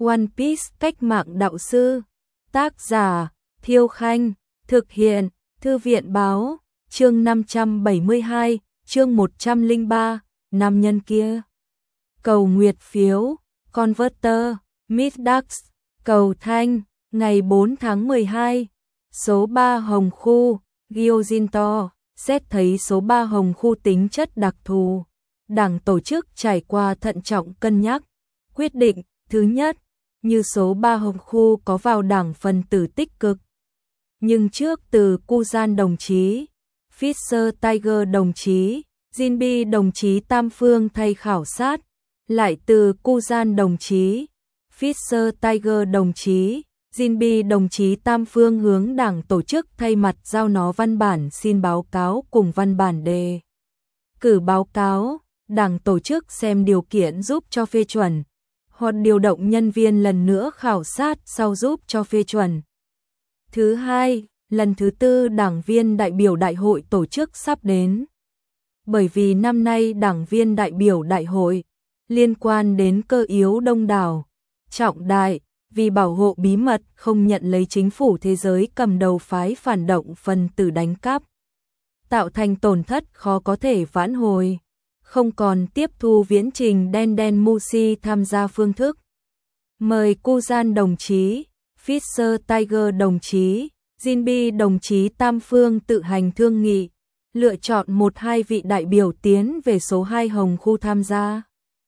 One Piece cách mạng đạo sư. Tác giả Thiêu Khanh. Thực hiện Thư viện Báo. Chương 572, chương 103, nam nhân kia. Cầu nguyệt phiếu, Converter, Middax, cầu thanh, ngày 4 tháng 12, số 3 Hồng Khu, Gyojinto, xét thấy số 3 Hồng Khu tính chất đặc thù. Đảng tổ chức trải qua thận trọng cân nhắc, quyết định, thứ nhất, như số 3 Hồng Khu có vào đảng phần tử tích cực. Nhưng trước từ Kuzan đồng chí, Fisher Tiger đồng chí, Jinbe đồng chí tam phương thay khảo sát, lại từ Kuzan đồng chí, Fisher Tiger đồng chí, Jinbe đồng chí tam phương hướng đảng tổ chức thay mặt giao nó văn bản xin báo cáo cùng văn bản đề cử báo cáo, đảng tổ chức xem điều kiện giúp cho phê chuẩn, hoặc điều động nhân viên lần nữa khảo sát sau giúp cho phê chuẩn. Thứ hai, lần thứ tư đảng viên đại biểu đại hội tổ chức sắp đến. Bởi vì năm nay đảng viên đại biểu đại hội liên quan đến cơ yếu đông đảo, trọng đại, vì bảo hộ bí mật không nhận lấy chính phủ thế giới cầm đầu phái phản động phần tử đánh cắp, tạo thành tổn thất khó có thể vãn hồi, không còn tiếp thu viễn trình đen Musi tham gia phương thức. Mời Kuzan đồng chí, Fisher Tiger đồng chí, Jinbe đồng chí tam phương tự hành thương nghị, lựa chọn 1-2 vị đại biểu tiến về số 2 Hồng Khu tham gia.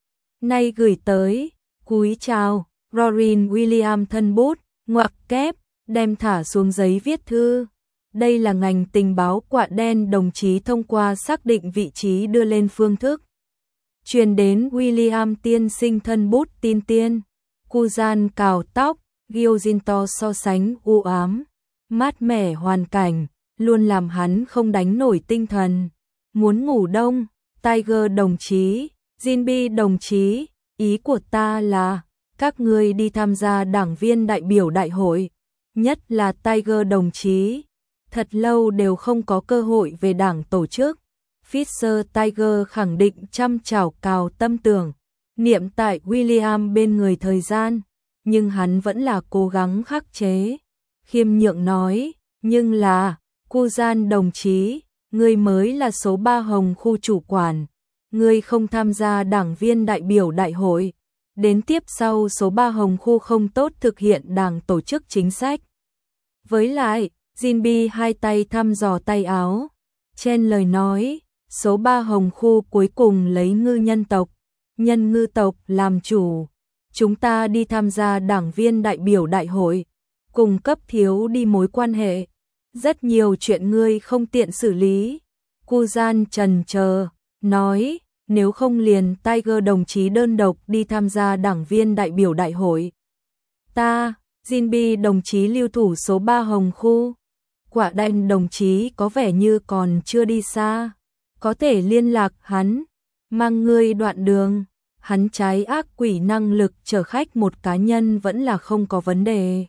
Nay gửi tới, cúi chào, Rorin William thân bút, ngoặc kép, đem thả xuống giấy viết thư. Đây là ngành tình báo quạ đen đồng chí thông qua xác định vị trí đưa lên phương thức. Truyền đến William tiên sinh thân bút tin tiên. Kuzan cào tóc, Gyojinto so sánh u ám, mát mẻ hoàn cảnh, luôn làm hắn không đánh nổi tinh thần. Muốn ngủ đông, Tiger đồng chí, Jinbe đồng chí, ý của ta là các ngươi đi tham gia đảng viên đại biểu đại hội, nhất là Tiger đồng chí. Thật lâu đều không có cơ hội về đảng tổ chức. Fisher Tiger khẳng định chăm chảo cào tâm tưởng, niệm tại William bên người thời gian, nhưng hắn vẫn là cố gắng khắc chế. Khiêm nhượng nói, nhưng là, Kuzan đồng chí, ngươi mới là số 3 Hồng Khu chủ quản, ngươi không tham gia đảng viên đại biểu đại hội. Đến tiếp sau số 3 Hồng Khu không tốt thực hiện đảng tổ chức chính sách. Với lại, Jinbe hai tay thăm dò tay áo, chen lời nói, số 3 Hồng Khu cuối cùng lấy ngư nhân tộc, nhân ngư tộc làm chủ. Chúng ta đi tham gia đảng viên đại biểu đại hội, cùng cấp thiếu đi mối quan hệ. Rất nhiều chuyện ngươi không tiện xử lý. Kuzan chần chờ, nói, nếu không liền Tiger đồng chí đơn độc đi tham gia đảng viên đại biểu đại hội. Ta, Jinbe đồng chí lưu thủ số 3 Hồng Khu. Quả đen đồng chí có vẻ như còn chưa đi xa. Có thể liên lạc hắn, mang ngươi đoạn đường. Hắn trái ác quỷ năng lực chở khách một cá nhân vẫn là không có vấn đề.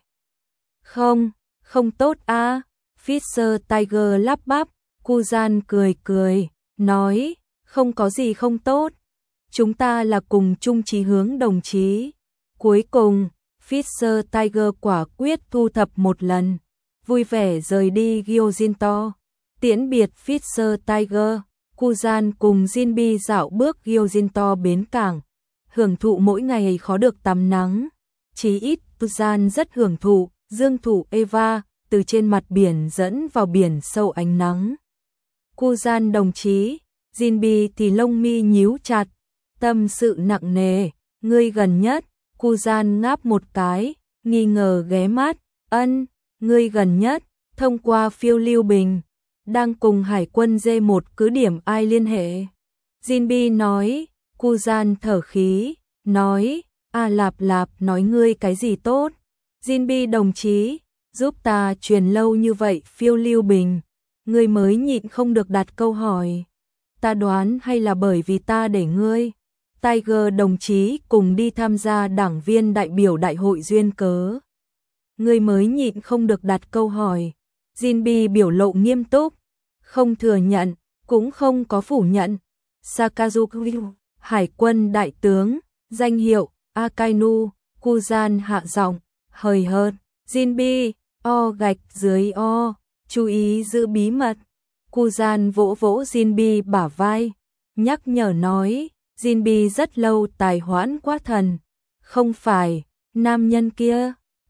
Không tốt a. Fisher Tiger lắp bắp. Kuzan cười, nói, không có gì không tốt. Chúng ta là cùng chung chí hướng đồng chí. Cuối cùng, Fisher Tiger quả quyết thu thập một lần, vui vẻ rời đi Gyojinto. Tiễn biệt Fisher Tiger, Kuzan cùng Jinbe dạo bước Gyojinto bến cảng, hưởng thụ mỗi ngày khó được tắm nắng. Chí ít Kuzan rất hưởng thụ, dương thủ Eva, từ trên mặt biển dẫn vào biển sâu ánh nắng. Kuzan đồng chí, Jinbe thì lông mi nhíu chặt, tâm sự nặng nề, ngươi gần nhất. Kuzan ngáp một cái, nghi ngờ ghé mắt, ngươi gần nhất, thông qua phiêu lưu bình, đang cùng hải quân D1 cứ điểm ai liên hệ. Jinbe nói, Kuzan thở khí, nói, lạp nói ngươi cái gì tốt. Jinbe đồng chí, giúp ta truyền lâu như vậy phiêu lưu bình, ngươi mới nhịn không được đặt câu hỏi. Ta đoán hay là bởi vì ta để ngươi, Tiger đồng chí cùng đi tham gia đảng viên đại biểu đại hội duyên cớ. Ngươi mới nhịn không được đặt câu hỏi. Jinbe biểu lộ nghiêm túc, không thừa nhận, cũng không có phủ nhận. Sakazuki, hải quân đại tướng, danh hiệu Akainu, Cu Gian hạ giọng, hời hợt, Jinbi, o gạch dưới o, chú ý giữ bí mật. Cu Gian vỗ vỗ Jinbi bả vai, nhắc nhở nói, Jinbi rất lâu tài hoãn quá thần. Không phải, nam nhân kia,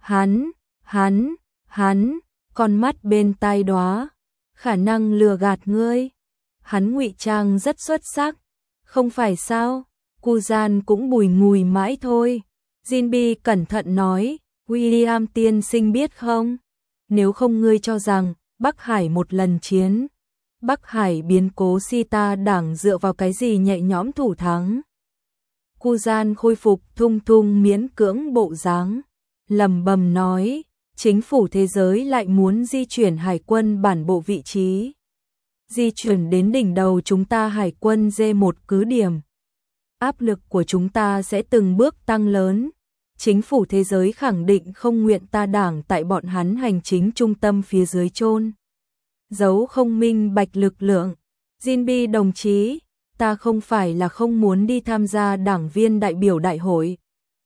hắn, con mắt bên tai đóa, khả năng lừa gạt ngươi. Hắn ngụy trang rất xuất sắc, không phải sao? Cu Gian cũng bùi ngùi mãi thôi. Jinbi cẩn thận nói, William tiên sinh biết không? Nếu không ngươi cho rằng Bắc Hải một lần chiến, Bắc Hải biến cố Sita đảng dựa vào cái gì nhẹ nhõm thủ thắng? Cu Gian khôi phục thung thung miễn cưỡng bộ dáng, lẩm bẩm nói, chính phủ thế giới lại muốn di chuyển hải quân bản bộ vị trí. Di chuyển đến đỉnh đầu chúng ta hải quân D1 cứ điểm. Áp lực của chúng ta sẽ từng bước tăng lớn. Chính phủ thế giới khẳng định không nguyện ta đảng tại bọn hắn hành chính trung tâm phía dưới chôn giấu không minh bạch lực lượng. Jinbi đồng chí, ta không phải là không muốn đi tham gia đảng viên đại biểu đại hội.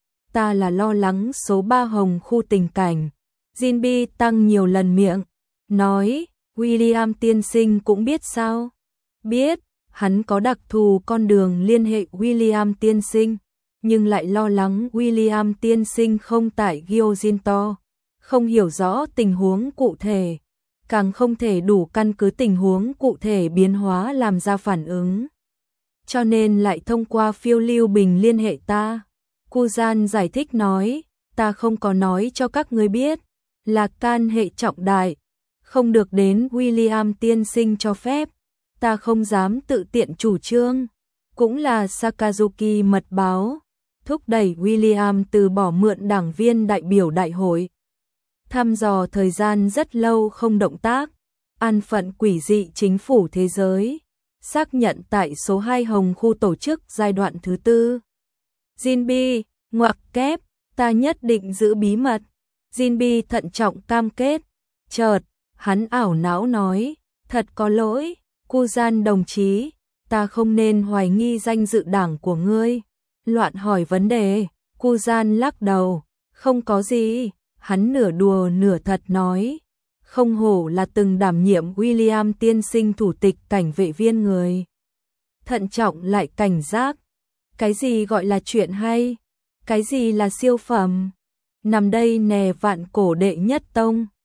Ta là lo lắng số 3 Hồng khu tình cảnh. Jinbi tăng nhiều lần miệng, nói, William tiên sinh cũng biết sao? Biết, hắn có đặc thù con đường liên hệ William tiên sinh, nhưng lại lo lắng William tiên sinh không tại Gyojinto, không hiểu rõ tình huống cụ thể, càng không thể đủ căn cứ tình huống cụ thể biến hóa làm ra phản ứng. Cho nên lại thông qua phiêu lưu bình liên hệ ta. Cu Gian giải thích nói, ta không có nói cho các ngươi biết, là can hệ trọng đại, không được đến William tiên sinh cho phép, ta không dám tự tiện chủ trương. Cũng là Sakazuki mật báo, thúc đẩy William từ bỏ mượn đảng viên đại biểu đại hội. Thăm dò thời gian rất lâu không động tác, an phận quỷ dị chính phủ thế giới, xác nhận tại số 2 Hồng khu tổ chức giai đoạn thứ 4. Jinbi, ngoặc kép, ta nhất định giữ bí mật. Jinbi thận trọng cam kết. Chợt, hắn ảo não nói, thật có lỗi, Cu Gian đồng chí, ta không nên hoài nghi danh dự đảng của ngươi. Loạn hỏi vấn đề, Cu Gian lắc đầu, không có gì, hắn nửa đùa nửa thật nói, không hổ là từng đảm nhiệm William tiên sinh thủ tịch cảnh vệ viên người. Thận trọng lại cảnh giác, cái gì gọi là chuyện hay, cái gì là siêu phẩm, nằm đây nè vạn cổ đệ nhất tông.